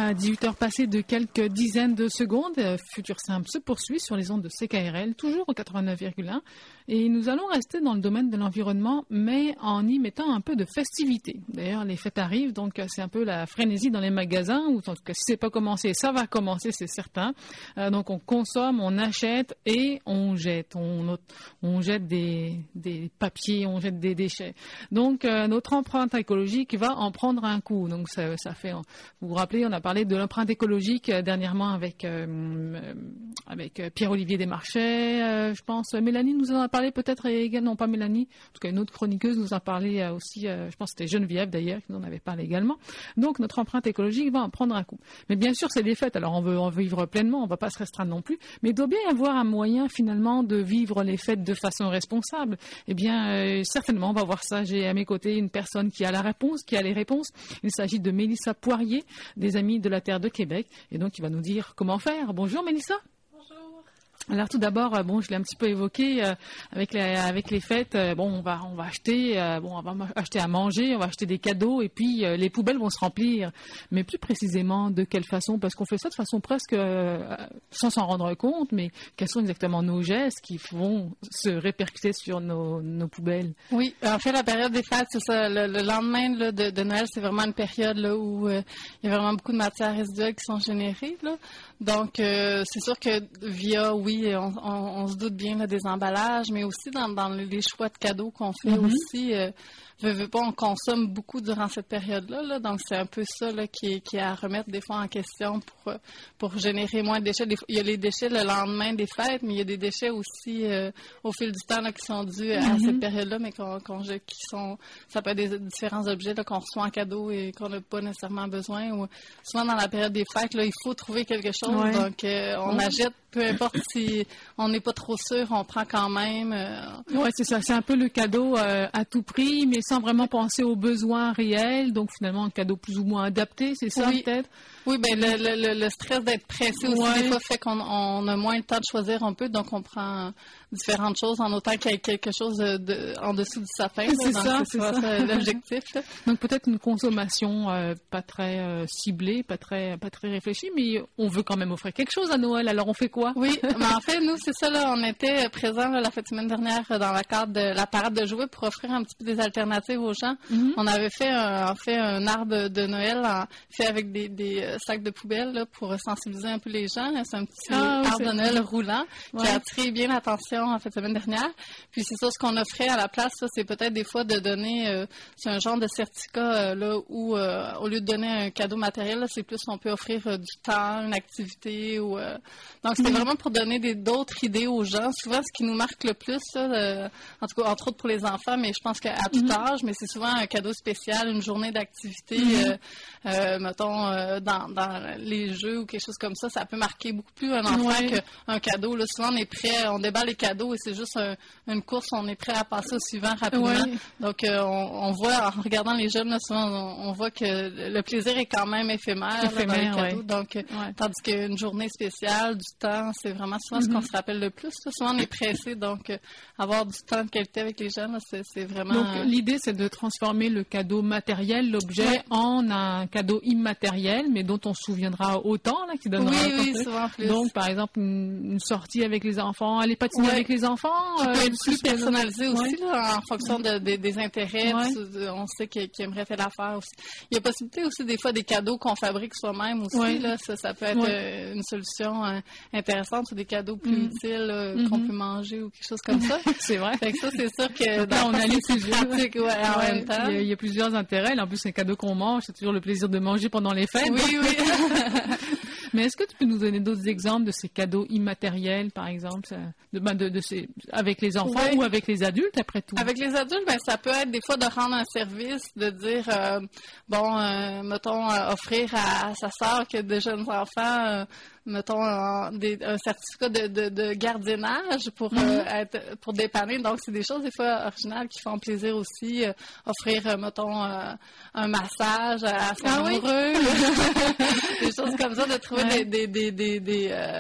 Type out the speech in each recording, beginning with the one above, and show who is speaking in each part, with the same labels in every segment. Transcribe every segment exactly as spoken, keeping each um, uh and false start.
Speaker 1: Voilà, dix-huit heures passées de quelques dizaines de secondes. Futur Simple se poursuit sur les ondes de C K R L, toujours au quatre-vingt-neuf virgule un. Et nous allons rester dans le domaine de l'environnement, mais en y mettant un peu de festivité. D'ailleurs, les fêtes arrivent, donc c'est un peu la frénésie dans les magasins, ou en tout cas, si c'est pas commencé, ça va commencer, c'est certain. Euh, donc, on consomme, on achète et on jette. On, on jette des, des papiers, on jette des déchets. Donc, euh, notre empreinte écologique va en prendre un coup. Donc, ça, ça fait... Vous vous rappelez, on a parlé de l'empreinte écologique euh, dernièrement avec, euh, avec Pierre-Olivier Desmarchais, euh, je pense. Mélanie nous en a parlé peut-être également, non pas Mélanie, en tout cas une autre chroniqueuse nous a parlé euh, aussi, euh, je pense que c'était Geneviève d'ailleurs qui nous en avait parlé également. Donc notre empreinte écologique va en prendre un coup. Mais bien sûr c'est des fêtes, alors on veut en vivre pleinement, on ne va pas se restreindre non plus, mais il doit bien y avoir un moyen finalement de vivre les fêtes de façon responsable. Eh bien euh, certainement on va voir ça, j'ai à mes côtés une personne qui a la réponse, qui a les réponses. Il s'agit de Mélissa Poirier, des Amis de la Terre de Québec, et donc il va nous dire comment faire. Bonjour Mélissa. Alors tout d'abord, bon, je l'ai un petit peu évoqué euh, avec les avec les fêtes. Euh, bon, on va on va acheter, euh, bon, on va acheter à manger, on va acheter des cadeaux, et puis euh, les poubelles vont se remplir. Mais plus précisément, de quelle façon? Parce qu'on fait ça de façon presque euh, sans s'en rendre compte. Mais quels sont exactement nos gestes qui vont se répercuter sur nos nos poubelles?
Speaker 2: Oui, en fait, la période des fêtes, c'est ça. Le, le lendemain là, de, de Noël, c'est vraiment une période là où euh, il y a vraiment beaucoup de matières résiduelles qui sont générées. Là. Donc, euh, c'est sûr que via, oui, on, on, on se doute bien là, des emballages, mais aussi dans, dans les choix de cadeaux qu'on fait mm-hmm. aussi. Euh, veux, veux pas, on consomme beaucoup durant cette période-là. Là, donc, c'est un peu ça là, qui, est, qui est à remettre des fois en question pour, pour générer moins de déchets. Des, il y a les déchets le lendemain des fêtes, mais il y a des déchets aussi euh, au fil du temps là, qui sont dus mm-hmm. à cette période-là, mais qu'on, qu'on, qui sont, ça peut être des différents objets là, qu'on reçoit en cadeau et qu'on n'a pas nécessairement besoin. Ou, souvent, dans la période des fêtes, là, il faut trouver quelque chose. Ouais. Donc, euh, on ouais. achète, peu importe si on n'est pas trop sûr, on prend quand même. Euh...
Speaker 1: Oui, c'est ça. C'est un peu le cadeau euh, à tout prix, mais sans vraiment penser aux besoins réels. Donc, finalement, un cadeau plus ou moins adapté, c'est ça,
Speaker 2: oui.
Speaker 1: peut-être?
Speaker 2: Oui, bien, le, le, le stress d'être pressé aussi, ouais. des fois, fait qu'on on a moins le temps de choisir un peu, donc on prend différentes choses en autant qu'il y ait quelque chose de, de, en dessous du sapin.
Speaker 1: C'est
Speaker 2: donc,
Speaker 1: ça,
Speaker 2: c'est,
Speaker 1: c'est
Speaker 2: ça, ça l'objectif. Là.
Speaker 1: Donc, peut-être une consommation euh, pas très euh, ciblée, pas très, pas très réfléchie, mais on veut quand même offrir quelque chose à Noël. Alors, on fait quoi?
Speaker 2: Oui, mais en fait, nous, c'est ça, là, on était présents là, la fête semaine dernière dans le cadre de la parade de jouets pour offrir un petit peu des alternatives aux gens. Mm-hmm. On avait fait, un, en fait un arbre de Noël en, fait avec des, des sacs de poubelle là, pour sensibiliser un peu les gens. C'est un petit ah, arbre de Noël roulant ouais. qui a attiré bien l'attention en fait semaine dernière. Puis c'est ça, ce qu'on offrait à la place, là, c'est peut-être des fois de donner, euh, c'est un genre de certificat euh, là où euh, au lieu de donner un cadeau matériel, là, c'est plus on peut offrir euh, du temps, une activité ou euh, donc c'était mm-hmm. vraiment pour donner des, d'autres idées aux gens. Souvent, ce qui nous marque le plus, là, euh, en tout cas entre autres pour les enfants, mais je pense qu'à tout mm-hmm. âge, mais c'est souvent un cadeau spécial, une journée d'activité, mm-hmm. euh, euh, mettons euh, dans, dans les jeux ou quelque chose comme ça, ça peut marquer beaucoup plus un enfant ouais. qu'un cadeau. Là, souvent, on est prêt, on déballe les cadeaux et c'est juste un, une course, on est prêt à passer au suivant rapidement. Ouais. Donc, euh, on, on voit, en regardant les jeunes, là, souvent, on, on voit que le plaisir est quand même éphémère, éphémère là, dans les cadeaux. Ouais. Donc, ouais. tandis qu'une journée spéciale, du temps, c'est vraiment souvent mm-hmm. ce qu'on se rappelle le plus. Là. Souvent, on est pressé, donc euh, avoir du temps de qualité avec les jeunes, là, c'est, c'est vraiment...
Speaker 1: Donc, euh... l'idée, c'est de transformer le cadeau matériel, l'objet, ouais. en un cadeau immatériel, mais dont on se souviendra autant, là, qui donnera
Speaker 2: oui, oui, souvent plus.
Speaker 1: Donc, par exemple, une, une sortie avec les enfants, aller patiner ouais. avec les enfants.
Speaker 2: Qui euh, peut être plus personnalisé aussi, ouais. là, en fonction de, de, des intérêts. Ouais. De, on sait qu'ils qui aimeraient faire l'affaire aussi. Il y a possibilité aussi, des fois, des cadeaux qu'on fabrique soi-même aussi. Ouais. Là, ça, ça peut être ouais. euh, une solution euh, intéressante, ou des cadeaux plus mm. utiles euh, mm-hmm. qu'on peut manger ou quelque chose comme ça.
Speaker 1: C'est vrai.
Speaker 2: Fait que ça, c'est sûr que
Speaker 1: donc, dans on a les pratique
Speaker 2: ouais, en ouais. même temps.
Speaker 1: Il y, a, il y a plusieurs intérêts. En plus, c'est un cadeau qu'on mange. C'est toujours le plaisir de manger pendant les fêtes.
Speaker 2: Oui, oui.
Speaker 1: Mais est-ce que tu peux nous donner d'autres exemples de ces cadeaux immatériels, par exemple, de, ben de, de ces, avec les enfants oui. ou avec les adultes, après tout?
Speaker 2: Avec les adultes, ben, ça peut être des fois de rendre un service, de dire, euh, bon, euh, mettons, euh, offrir à, à sa sœur qui a de jeunes enfants, euh, mettons, un, des, un certificat de, de, de gardiennage pour mm-hmm. euh, être, pour dépanner. Donc, c'est des choses, des fois, originales qui font plaisir aussi. Euh, offrir, euh, mettons, euh, un massage à son ah, amoureux. Oui. Des choses comme ça, de trouver ouais. des, des, des, des, des, euh,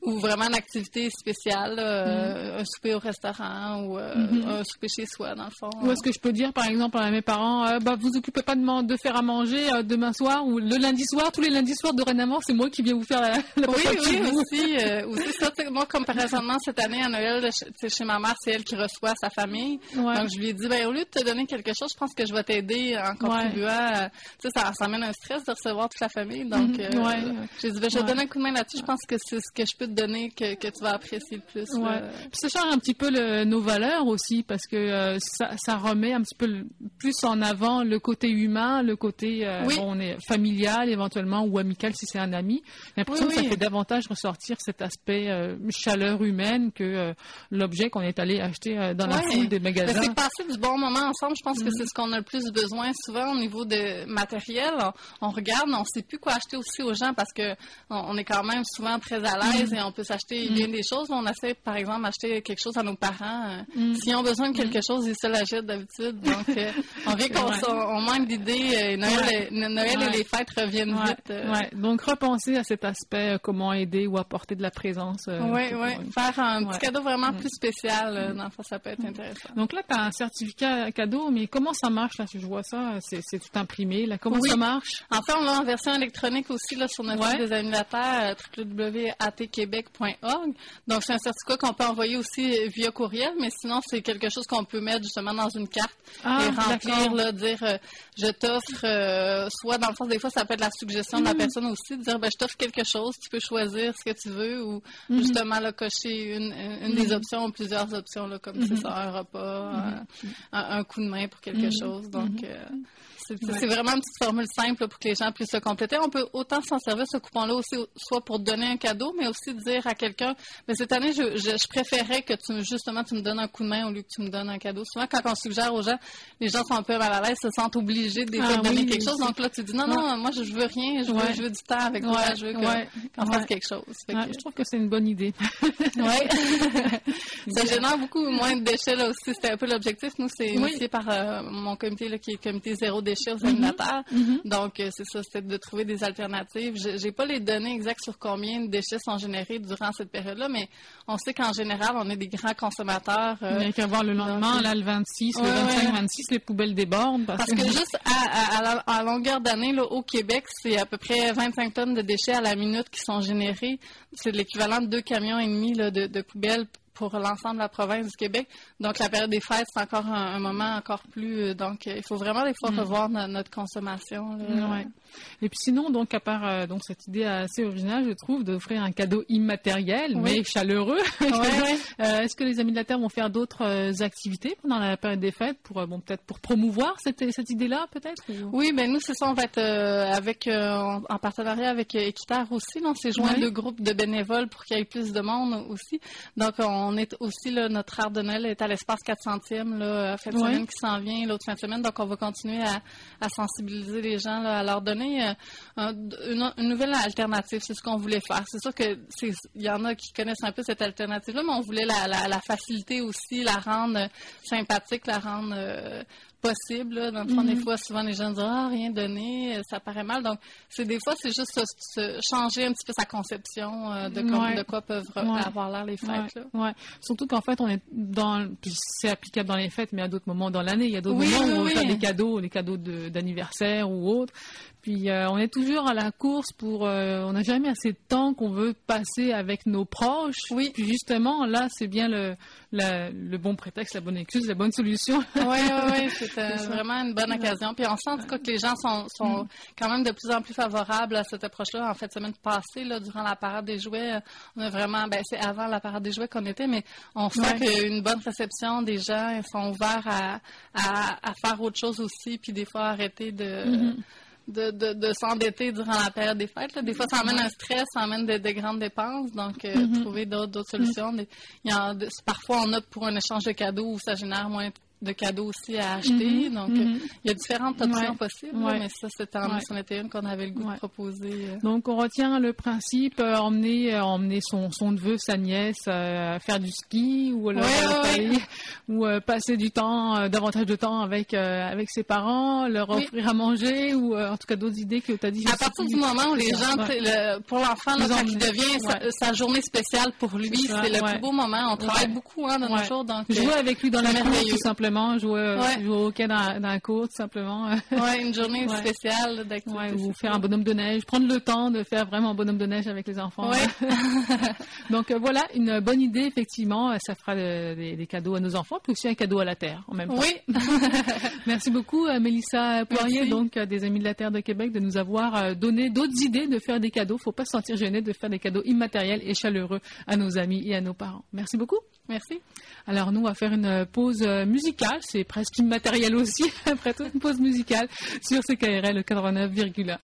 Speaker 2: ou vraiment une activité spéciale, euh, mm. un souper au restaurant ou euh, mm-hmm. un souper chez soi, dans le fond.
Speaker 1: Ou est-ce que je peux dire, par exemple, à mes parents, euh, bah, vous occupez pas de, de faire à manger euh, demain soir ou le lundi soir, tous les lundis soirs, dorénavant, c'est moi qui viens vous faire la, la
Speaker 2: Oui, oui, aussi. Euh, aussi ça, moi, comme par exemple, cette année, à Noël, chez, chez ma mère, c'est elle qui reçoit sa famille. Ouais. Donc, je lui ai dit, ben, au lieu de te donner quelque chose, je pense que je vais t'aider en contribuant. Ouais. Tu sais, ça, ça amène un stress de recevoir toute la famille. Donc, mm-hmm. euh, ouais. j'ai dit, ben, je vais ouais. te donner un coup de main là-dessus. Je pense que c'est ce que je peux te donner que, que tu vas apprécier le plus.
Speaker 1: Ouais. Puis ça change un petit peu le, nos valeurs aussi, parce que euh, ça, ça remet un petit peu le, plus en avant le côté humain, le côté euh, oui. bon, on est familial éventuellement ou amical si c'est un ami. J'ai l'impression oui, que oui. ça fait davantage ressortir cet aspect euh, chaleur humaine que euh, l'objet qu'on est allé acheter euh, dans ouais. la foule des magasins.
Speaker 2: C'est passer du bon moment ensemble. Je pense mm. que c'est ce qu'on a le plus besoin. Souvent, au niveau de matériel, on, on regarde, on ne sait plus quoi acheter aussi aux gens parce que on, on est quand même souvent très à l'aise mm. et on peut s'acheter mm. bien des choses. On essaie, par exemple, d'acheter quelque chose à nos parents. Mm. S'ils ont besoin de quelque mm. chose, ils se l'achètent d'habitude. Donc, euh, on vient qu'on on, on manque d'idées. Noël, ouais. et, Noël ouais. et les fêtes reviennent
Speaker 1: ouais.
Speaker 2: vite. Euh.
Speaker 1: Ouais. Donc, repenser à cet aspect, euh, comment aider ou apporter de la présence.
Speaker 2: Euh, oui, oui. Faire un ouais. petit cadeau vraiment mm. plus spécial. Euh, dans le fond, ça peut être intéressant.
Speaker 1: Donc là, tu as un certificat cadeau, mais comment ça marche? Là, si je vois ça, c'est, c'est tout imprimé. Là. Comment oui. ça marche?
Speaker 2: En fait, on l'a en version électronique aussi là, sur notre ouais. site des annulateurs, w w w point a t québec point org. Donc, c'est un certificat qu'on peut envoyer aussi via courriel, mais sinon, c'est quelque chose qu'on peut mettre justement dans une carte ah, et remplir, là, dire euh, je t'offre, euh, soit dans le sens, des fois, ça peut être la suggestion mm-hmm. de la personne aussi, de dire ben, je t'offre quelque chose, tu peux choisir ce que tu veux ou mm-hmm. justement là, cocher une, une mm-hmm. des options ou plusieurs options, là, comme mm-hmm. c'est ça, un repas, mm-hmm. un, un coup de main pour quelque mm-hmm. chose. Donc, mm-hmm. euh, C'est, ouais. c'est vraiment une petite formule simple là, pour que les gens puissent se compléter. On peut autant s'en servir ce coupon-là aussi, soit pour donner un cadeau, mais aussi dire à quelqu'un, mais cette année, je, je, je préférais que tu justement tu me donnes un coup de main au lieu que tu me donnes un cadeau. Souvent, quand on suggère aux gens, les gens sont un peu mal à l'aise, se sentent obligés des fois ah, de donner oui, quelque chose. Donc là, tu dis non, non, ouais. moi je veux rien, je veux, ouais. je veux du temps avec toi, ouais. je veux que, ouais. qu'on fasse ouais. quelque chose.
Speaker 1: Ouais, que... Je trouve que c'est une bonne idée.
Speaker 2: Oui. Ça génère beaucoup moins de déchets là aussi. C'était un peu l'objectif. Nous, c'est oui. initié par euh, mon comité là, qui est le comité zéro déchet aux animateurs. Mm-hmm. Donc, euh, c'est ça, c'était de trouver des alternatives. Je n'ai pas les données exactes sur combien de déchets sont générés durant cette période-là, mais on sait qu'en général, on est des grands consommateurs. Euh,
Speaker 1: Il y a qu'à voir le lendemain, donc, là, le vingt-six, ouais, le vingt-cinq vingt-six, les poubelles débordent.
Speaker 2: Parce, parce que, que juste à, à, à, la, à longueur d'année, là, au Québec, c'est à peu près vingt-cinq tonnes de déchets à la minute qui sont générés. C'est l'équivalent de deux camions et demi là, de, de poubelles pour l'ensemble de la province du Québec. Donc, la période des fêtes, c'est encore un, un moment encore plus... Euh, donc, il faut vraiment des fois mm. revoir no, notre consommation. Là.
Speaker 1: Ouais. Et puis sinon, donc, à part euh, donc, cette idée assez originale, je trouve, d'offrir un cadeau immatériel, oui. mais chaleureux. Ouais, ouais. euh, est-ce que les Amis de la Terre vont faire d'autres euh, activités pendant la période des fêtes, pour euh, bon, peut-être pour promouvoir cette, cette idée-là, peut-être? Ou...
Speaker 2: Oui, ben nous, c'est ça, on va être euh, avec, euh, en, en partenariat avec euh, Équiterre aussi. On s'est joint ouais. deux groupes de bénévoles pour qu'il y ait plus de monde aussi. Donc, on est aussi, là, notre art de Noël est à l'espace quatre centième, là, la fin de semaine ouais. qui s'en vient, l'autre fin de semaine. Donc, on va continuer à, à sensibiliser les gens, là, à leur donner euh, une, une nouvelle alternative. C'est ce qu'on voulait faire. C'est sûr que c'est, il y en a qui connaissent un peu cette alternative-là, mais on voulait la, la, la faciliter aussi, la rendre sympathique, la rendre euh, possible. Là. Dans le fond, mm-hmm. des fois, souvent, les gens disent « Ah, rien donné, ça paraît mal. » Donc, c'est des fois, c'est juste se, se changer un petit peu sa conception euh, de, com- ouais. de quoi peuvent ouais. avoir l'air les fêtes.
Speaker 1: Ouais. Ouais. Surtout qu'en fait, on est dans... C'est applicable dans les fêtes, mais à d'autres moments dans l'année. Il y a d'autres
Speaker 2: oui,
Speaker 1: moments
Speaker 2: oui,
Speaker 1: où on
Speaker 2: oui.
Speaker 1: fait des cadeaux, des cadeaux de, d'anniversaire ou autres. Puis, euh, on est toujours à la course pour... Euh, on n'a jamais assez de temps qu'on veut passer avec nos proches.
Speaker 2: Oui.
Speaker 1: Puis, justement, là, c'est bien le, la, le bon prétexte, la bonne excuse, la bonne solution.
Speaker 2: Oui, oui, oui. C'est, euh, c'est vraiment une bonne occasion. Puis, on sent en tout cas que les gens sont, sont mm. quand même de plus en plus favorables à cette approche-là. En fait, semaine passée, là, durant la parade des jouets, on a vraiment... Ben, c'est avant la parade des jouets qu'on était, mais on sent ouais. qu'il y a une bonne réception des gens. Ils sont ouverts à, à, à faire autre chose aussi, puis des fois arrêter de... Mm-hmm. De, de, de s'endetter durant la période des fêtes. Là. Des fois, ça amène un stress, ça amène de, de grandes dépenses. Donc, euh, mm-hmm. trouver d'autres, d'autres solutions. Mm-hmm. Des, il y a, de, parfois, on opte pour un échange de cadeaux où ça génère moins, de cadeaux aussi à acheter. Mm-hmm. Donc, mm-hmm. il y a différentes options ouais. possibles, ouais. mais ça, c'était en, ouais. c'en était une qu'on avait le goût ouais. de proposer.
Speaker 1: Donc, on retient le principe, euh, emmener, euh, emmener son, son neveu, sa nièce, euh, faire du ski ou, alors, ouais, euh, ouais. ou euh, passer du temps, euh, davantage de temps avec, euh, avec ses parents, leur offrir oui. à manger ou euh, en tout cas d'autres idées que tu as dit.
Speaker 2: À partir du moment où les gens, ouais. le, pour l'enfant, là, quand il devient ouais. sa, sa journée spéciale pour lui, c'est, c'est le ouais. plus beau moment. On travaille ouais. beaucoup hein, dans ouais. nos jours. Donc,
Speaker 1: jouer avec lui dans la cour, tout simplement. Jouer, ouais. jouer au hockey dans, dans la cour, tout simplement.
Speaker 2: Oui, une journée ouais. spéciale d'activité.
Speaker 1: Ouais, ou faire un bonhomme de neige. Prendre le temps de faire vraiment un bonhomme de neige avec les enfants.
Speaker 2: Ouais.
Speaker 1: Donc, euh, voilà, une bonne idée, effectivement. Ça fera de, des, des cadeaux à nos enfants, puis aussi un cadeau à la Terre, en même temps.
Speaker 2: Oui.
Speaker 1: Merci beaucoup, euh, Mélissa Poirier, Merci. donc, euh, des Amis de la Terre de Québec, de nous avoir euh, donné d'autres idées de faire des cadeaux. Il ne faut pas se sentir gêné de faire des cadeaux immatériels et chaleureux à nos amis et à nos parents. Merci beaucoup.
Speaker 2: Merci.
Speaker 1: Alors, nous, on va faire une pause musicale. C'est presque immatériel aussi, après tout, une pause musicale sur C K R L quatre-vingt-neuf virgule un.